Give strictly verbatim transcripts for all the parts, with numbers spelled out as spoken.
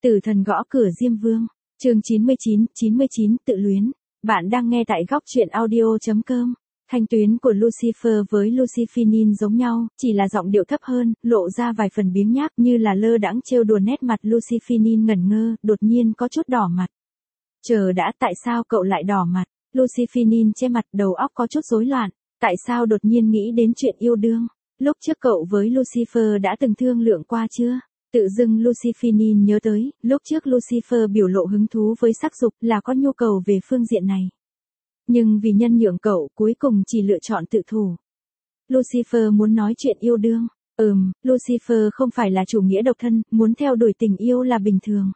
Tử thần gõ cửa Diêm Vương, chương chín mươi chín, chín mươi chín tự luyến. Bạn đang nghe tại góc truyện audio chấm com. Thanh tuyến của Lucifer với Lucifinin giống nhau, chỉ là giọng điệu thấp hơn, lộ ra vài phần biếng nhác như là lơ đãng trêu đùa. Nét mặt Lucifinin ngẩn ngơ, đột nhiên có chút đỏ mặt. Chờ đã, tại sao cậu lại đỏ mặt? Lucifinin che mặt, đầu óc có chút rối loạn. Tại sao đột nhiên nghĩ đến chuyện yêu đương? Lúc trước cậu với Lucifer đã từng thương lượng qua chưa? Tự dưng Lucifinin nhớ tới, lúc trước Lucifer biểu lộ hứng thú với sắc dục là có nhu cầu về phương diện này. Nhưng vì nhân nhượng cậu, cuối cùng chỉ lựa chọn tự thủ. Lucifer muốn nói chuyện yêu đương. Ừm, Lucifer không phải là chủ nghĩa độc thân, muốn theo đuổi tình yêu là bình thường.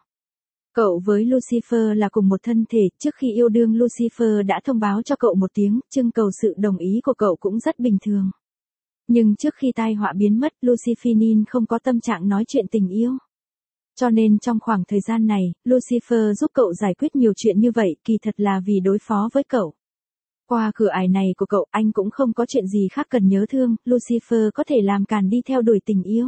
Cậu với Lucifer là cùng một thân thể, trước khi yêu đương Lucifer đã thông báo cho cậu một tiếng, trưng cầu sự đồng ý của cậu cũng rất bình thường. Nhưng trước khi tai họa biến mất, Lucifinin không có tâm trạng nói chuyện tình yêu. Cho nên trong khoảng thời gian này, Lucifer giúp cậu giải quyết nhiều chuyện như vậy, kỳ thật là vì đối phó với cậu. Qua cửa ải này của cậu, anh cũng không có chuyện gì khác cần nhớ thương, Lucifer có thể làm càn đi theo đuổi tình yêu.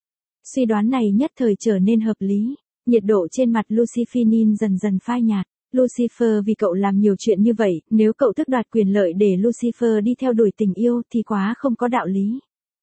Suy đoán này nhất thời trở nên hợp lý, nhiệt độ trên mặt Lucifinin dần dần phai nhạt. Lucifer vì cậu làm nhiều chuyện như vậy, nếu cậu tước đoạt quyền lợi để Lucifer đi theo đuổi tình yêu thì quá không có đạo lý.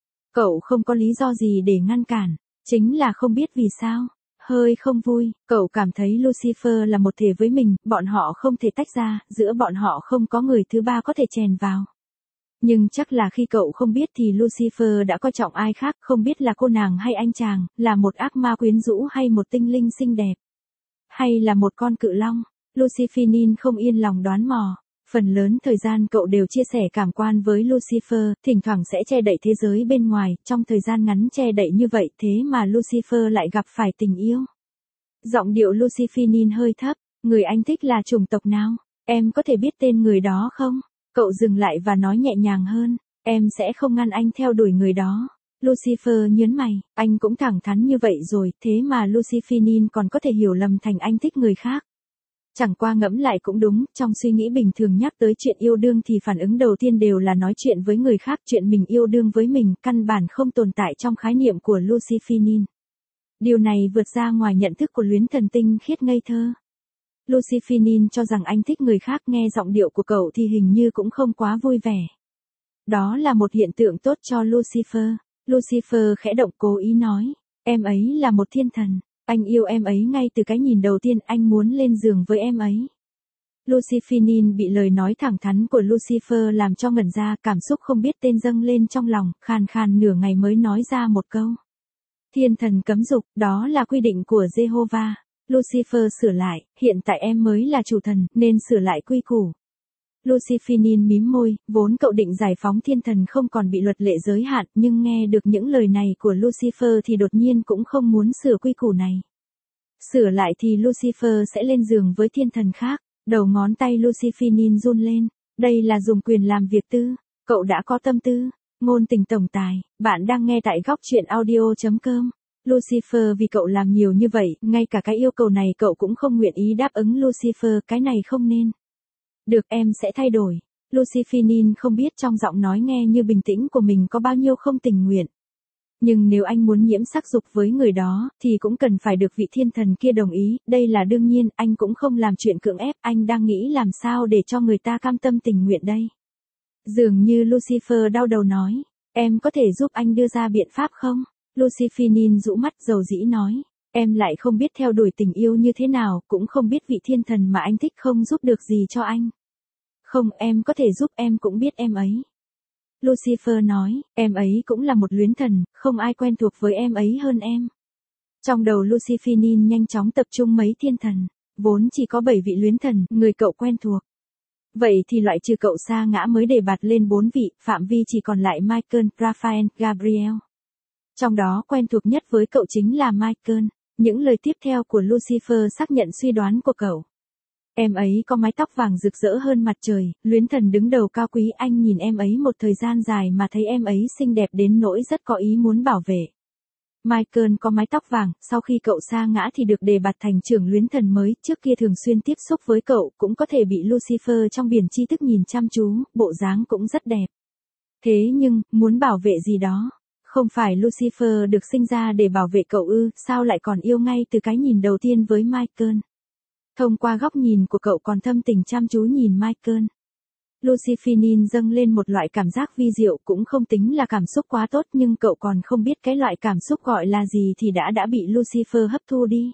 Cậu không có lý do gì để ngăn cản, chính là không biết vì sao. Hơi không vui, cậu cảm thấy Lucifer là một thể với mình, bọn họ không thể tách ra, giữa bọn họ không có người thứ ba có thể chèn vào. Nhưng chắc là khi cậu không biết thì Lucifer đã coi trọng ai khác, không biết là cô nàng hay anh chàng, là một ác ma quyến rũ hay một tinh linh xinh đẹp, hay là một con cự long. Lucifinin không yên lòng đoán mò. Phần lớn thời gian cậu đều chia sẻ cảm quan với Lucifer, thỉnh thoảng sẽ che đậy thế giới bên ngoài, trong thời gian ngắn che đậy như vậy thế mà Lucifer lại gặp phải tình yêu. Giọng điệu Lucifinin hơi thấp, người anh thích là chủng tộc nào? Em có thể biết tên người đó không? Cậu dừng lại và nói nhẹ nhàng hơn, em sẽ không ngăn anh theo đuổi người đó. Lucifer nhớn mày, anh cũng thẳng thắn như vậy rồi, thế mà Lucifinin còn có thể hiểu lầm thành anh thích người khác. Chẳng qua ngẫm lại cũng đúng, trong suy nghĩ bình thường nhắc tới chuyện yêu đương thì phản ứng đầu tiên đều là nói chuyện với người khác, chuyện mình yêu đương với mình, căn bản không tồn tại trong khái niệm của Lucifinin. Điều này vượt ra ngoài nhận thức của luyến thần tinh khiết ngây thơ. Lucifinin cho rằng anh thích người khác, nghe giọng điệu của cậu thì hình như cũng không quá vui vẻ. Đó là một hiện tượng tốt cho Lucifer. Lucifer khẽ động cố ý nói, em ấy là một thiên thần. Anh yêu em ấy ngay từ cái nhìn đầu tiên, anh muốn lên giường với em ấy. Lucifinin bị lời nói thẳng thắn của Lucifer làm cho ngẩn ra, cảm xúc không biết tên dâng lên trong lòng, khàn khàn nửa ngày mới nói ra một câu. Thiên thần cấm dục, đó là quy định của Jehovah. Lucifer sửa lại, hiện tại em mới là chủ thần, nên sửa lại quy củ. Lucifinin mím môi, vốn cậu định giải phóng thiên thần không còn bị luật lệ giới hạn, nhưng nghe được những lời này của Lucifer thì đột nhiên cũng không muốn sửa quy củ này. Sửa lại thì Lucifer sẽ lên giường với thiên thần khác, đầu ngón tay Lucifinin run lên, đây là dùng quyền làm việc tư, cậu đã có tâm tư, ngôn tình tổng tài, bạn đang nghe tại góc truyện audio chấm com. Lucifer vì cậu làm nhiều như vậy, ngay cả cái yêu cầu này cậu cũng không nguyện ý đáp ứng. Lucifer, cái này không nên. Được, em sẽ thay đổi. Lucifinin không biết trong giọng nói nghe như bình tĩnh của mình có bao nhiêu không tình nguyện. Nhưng nếu anh muốn nhiễm sắc dục với người đó, thì cũng cần phải được vị thiên thần kia đồng ý, đây là đương nhiên, anh cũng không làm chuyện cưỡng ép, anh đang nghĩ làm sao để cho người ta cam tâm tình nguyện đây. Dường như Lucifer đau đầu nói, em có thể giúp anh đưa ra biện pháp không? Lucifinin rũ mắt dầu dĩ nói, em lại không biết theo đuổi tình yêu như thế nào, cũng không biết vị thiên thần mà anh thích không giúp được gì cho anh. Không, em có thể giúp, em cũng biết em ấy. Lucifer nói, em ấy cũng là một luyến thần, không ai quen thuộc với em ấy hơn em. Trong đầu Lucifinin nhanh chóng tập trung mấy thiên thần, vốn chỉ có bảy vị luyến thần, người cậu quen thuộc. Vậy thì loại trừ cậu sa ngã mới đề bạt lên bốn vị, phạm vi chỉ còn lại Michael, Raphael, Gabriel. Trong đó quen thuộc nhất với cậu chính là Michael. Những lời tiếp theo của Lucifer xác nhận suy đoán của cậu. Em ấy có mái tóc vàng rực rỡ hơn mặt trời, luyến thần đứng đầu cao quý, anh nhìn em ấy một thời gian dài mà thấy em ấy xinh đẹp đến nỗi rất có ý muốn bảo vệ. Michael có mái tóc vàng, sau khi cậu sa ngã thì được đề bạt thành trưởng luyến thần mới, trước kia thường xuyên tiếp xúc với cậu, cũng có thể bị Lucifer trong biển tri thức nhìn chăm chú, bộ dáng cũng rất đẹp. Thế nhưng, muốn bảo vệ gì đó, Không phải Lucifer được sinh ra để bảo vệ cậu ư, sao lại còn yêu ngay từ cái nhìn đầu tiên với Michael? Thông qua góc nhìn của cậu còn thâm tình chăm chú nhìn Michael. Lucifinin dâng lên một loại cảm giác vi diệu, cũng không tính là cảm xúc quá tốt, nhưng cậu còn không biết cái loại cảm xúc gọi là gì thì đã đã bị Lucifer hấp thu đi.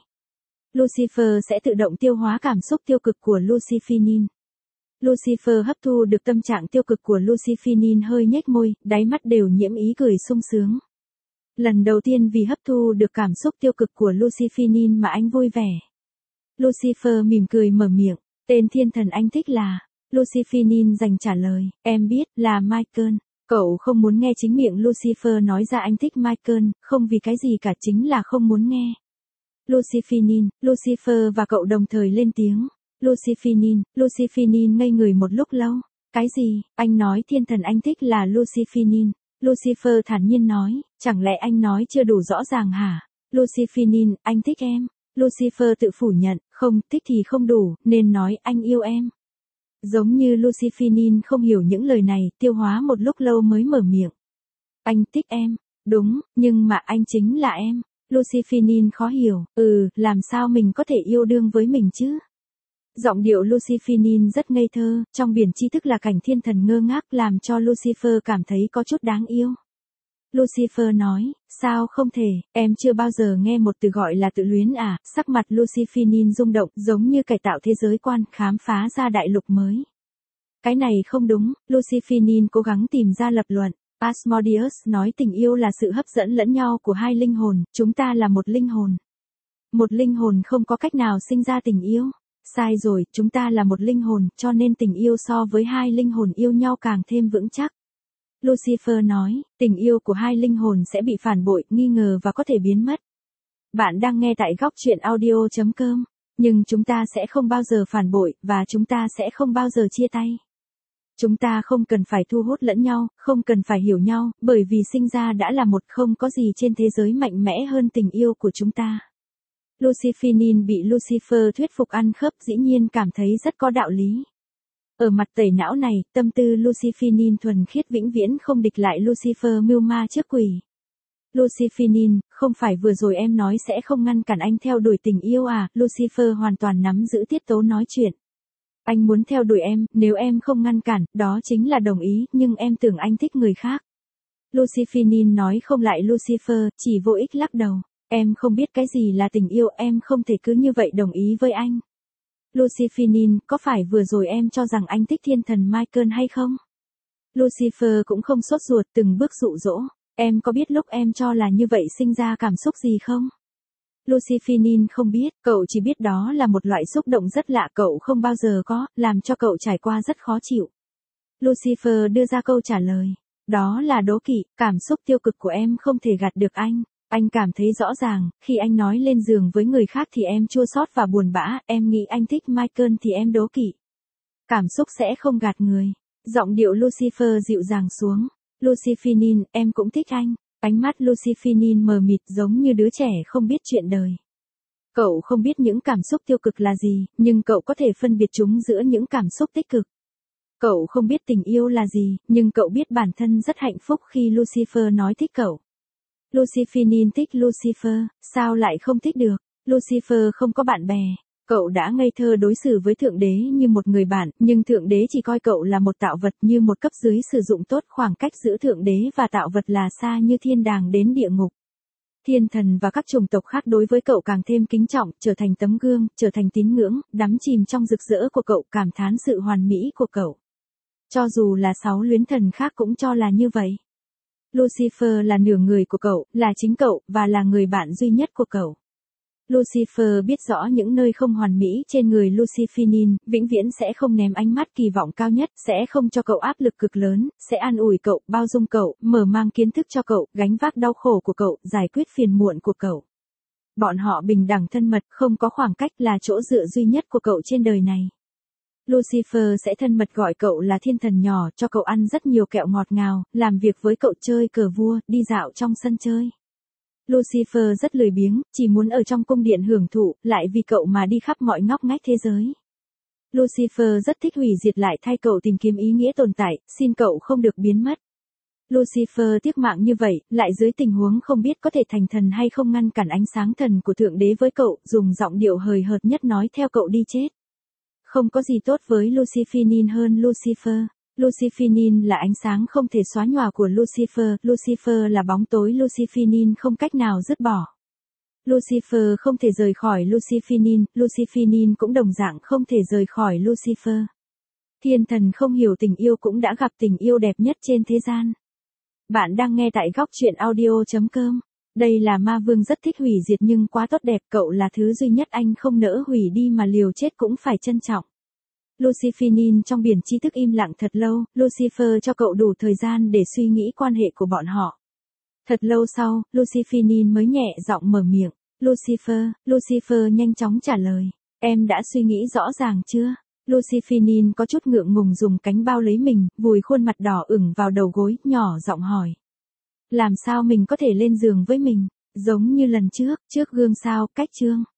Lucifer sẽ tự động tiêu hóa cảm xúc tiêu cực của Lucifinin. Lucifer hấp thu được tâm trạng tiêu cực của Lucifinin hơi nhếch môi, đáy mắt đều nhiễm ý cười sung sướng. Lần đầu tiên vì hấp thu được cảm xúc tiêu cực của Lucifinin mà anh vui vẻ. Lucifer mỉm cười mở miệng, tên thiên thần anh thích là... Lucifinin dành trả lời, em biết, là Michael. Cậu không muốn nghe chính miệng Lucifer nói ra anh thích Michael, không vì cái gì cả, chính là không muốn nghe. Lucifinin, Lucifer và cậu đồng thời lên tiếng. Lucifinin, Lucifinin ngây người một lúc lâu. Cái gì, anh nói thiên thần anh thích là Lucifinin. Lucifer thản nhiên nói, chẳng lẽ anh nói chưa đủ rõ ràng hả? Lucifinin, anh thích em. Lucifer tự phủ nhận, không, thích thì không đủ, nên nói anh yêu em. Giống như Lucifinin không hiểu những lời này, tiêu hóa một lúc lâu mới mở miệng. Anh thích em, đúng, nhưng mà anh chính là em. Lucifinin khó hiểu, ừ, làm sao mình có thể yêu đương với mình chứ? Giọng điệu Lucifinin rất ngây thơ, trong biển tri thức là cảnh thiên thần ngơ ngác làm cho Lucifer cảm thấy có chút đáng yêu. Lucifer nói, sao không thể, em chưa bao giờ nghe một từ gọi là tự luyến à, sắc mặt Lucifinin rung động giống như cải tạo thế giới quan, khám phá ra đại lục mới. Cái này không đúng, Lucifinin cố gắng tìm ra lập luận. Asmodeus nói tình yêu là sự hấp dẫn lẫn nhau của hai linh hồn, chúng ta là một linh hồn. Một linh hồn không có cách nào sinh ra tình yêu. Sai rồi, chúng ta là một linh hồn, cho nên tình yêu so với hai linh hồn yêu nhau càng thêm vững chắc. Lucifer nói, tình yêu của hai linh hồn sẽ bị phản bội, nghi ngờ và có thể biến mất. Bạn đang nghe tại góc truyện audio chấm com, nhưng chúng ta sẽ không bao giờ phản bội, và chúng ta sẽ không bao giờ chia tay. Chúng ta không cần phải thu hút lẫn nhau, không cần phải hiểu nhau, bởi vì sinh ra đã là một, không có gì trên thế giới mạnh mẽ hơn tình yêu của chúng ta. Lucifinin bị Lucifer thuyết phục ăn khớp, dĩ nhiên cảm thấy rất có đạo lý. Ở mặt tẩy não này, tâm tư Lucifinin thuần khiết vĩnh viễn không địch lại Lucifer mưu ma trước quỷ. Lucifinin, không phải vừa rồi em nói sẽ không ngăn cản anh theo đuổi tình yêu à? Lucifer hoàn toàn nắm giữ tiết tấu nói chuyện. Anh muốn theo đuổi em, nếu em không ngăn cản, đó chính là đồng ý, nhưng em tưởng anh thích người khác. Lucifinin nói không lại Lucifer, chỉ vô ích lắc đầu. Em không biết cái gì là tình yêu, em không thể cứ như vậy đồng ý với anh. Lucifinin, có phải vừa rồi em cho rằng anh thích thiên thần Michael hay không? Lucifer cũng không sốt ruột, từng bước dụ dỗ. Em có biết lúc em cho là như vậy sinh ra cảm xúc gì không? Lucifinin không biết, cậu chỉ biết đó là một loại xúc động rất lạ, cậu không bao giờ có, làm cho cậu trải qua rất khó chịu. Lucifer đưa ra câu trả lời. Đó là đố kỵ, cảm xúc tiêu cực của em không thể gạt được anh. Anh cảm thấy rõ ràng, khi anh nói lên giường với người khác thì em chua xót và buồn bã, em nghĩ anh thích Michael thì em đố kỵ. Cảm xúc sẽ không gạt người. Giọng điệu Lucifer dịu dàng xuống. Lucifinin, em cũng thích anh. Ánh mắt Lucifinin mờ mịt giống như đứa trẻ không biết chuyện đời. Cậu không biết những cảm xúc tiêu cực là gì, nhưng cậu có thể phân biệt chúng giữa những cảm xúc tích cực. Cậu không biết tình yêu là gì, nhưng cậu biết bản thân rất hạnh phúc khi Lucifer nói thích cậu. Lucifinin thích Lucifer, sao lại không thích được? Lucifer không có bạn bè. Cậu đã ngây thơ đối xử với Thượng Đế như một người bạn, nhưng Thượng Đế chỉ coi cậu là một tạo vật, như một cấp dưới sử dụng tốt, khoảng cách giữa Thượng Đế và tạo vật là xa như thiên đàng đến địa ngục. Thiên thần và các chủng tộc khác đối với cậu càng thêm kính trọng, trở thành tấm gương, trở thành tín ngưỡng, đắm chìm trong rực rỡ của cậu, cảm thán sự hoàn mỹ của cậu. Cho dù là sáu luyến thần khác cũng cho là như vậy. Lucifer là nửa người của cậu, là chính cậu, và là người bạn duy nhất của cậu. Lucifer biết rõ những nơi không hoàn mỹ trên người Lucifinin, vĩnh viễn sẽ không ném ánh mắt kỳ vọng cao nhất, sẽ không cho cậu áp lực cực lớn, sẽ an ủi cậu, bao dung cậu, mở mang kiến thức cho cậu, gánh vác đau khổ của cậu, giải quyết phiền muộn của cậu. Bọn họ bình đẳng thân mật, không có khoảng cách, là chỗ dựa duy nhất của cậu trên đời này. Lucifer sẽ thân mật gọi cậu là thiên thần nhỏ, cho cậu ăn rất nhiều kẹo ngọt ngào, làm việc với cậu, chơi cờ vua, đi dạo trong sân chơi. Lucifer rất lười biếng, chỉ muốn ở trong cung điện hưởng thụ, lại vì cậu mà đi khắp mọi ngóc ngách thế giới. Lucifer rất thích hủy diệt lại thay cậu tìm kiếm ý nghĩa tồn tại, xin cậu không được biến mất. Lucifer tiếc mạng như vậy, lại dưới tình huống không biết có thể thành thần hay không ngăn cản ánh sáng thần của Thượng Đế với cậu, dùng giọng điệu hời hợt nhất nói theo cậu đi chết. Không có gì tốt với Lucifinin hơn Lucifer. Lucifinin là ánh sáng không thể xóa nhòa của Lucifer, Lucifer là bóng tối Lucifinin không cách nào dứt bỏ. Lucifer không thể rời khỏi Lucifinin, Lucifinin cũng đồng dạng không thể rời khỏi Lucifer. Thiên thần không hiểu tình yêu cũng đã gặp tình yêu đẹp nhất trên thế gian. Bạn đang nghe tại góc truyện audio chấm com. Đây là ma vương rất thích hủy diệt nhưng quá tốt đẹp, cậu là thứ duy nhất anh không nỡ hủy đi mà liều chết cũng phải trân trọng. Lucifinin trong biển tri thức im lặng thật lâu, Lucifer cho cậu đủ thời gian để suy nghĩ quan hệ của bọn họ. Thật lâu sau, Lucifinin mới nhẹ giọng mở miệng. Lucifer, Lucifer nhanh chóng trả lời. Em đã suy nghĩ rõ ràng chưa? Lucifinin có chút ngượng ngùng dùng cánh bao lấy mình, vùi khuôn mặt đỏ ửng vào đầu gối, nhỏ giọng hỏi. Làm sao mình có thể lên giường với mình, giống như lần trước, trước gương sao, cách chương.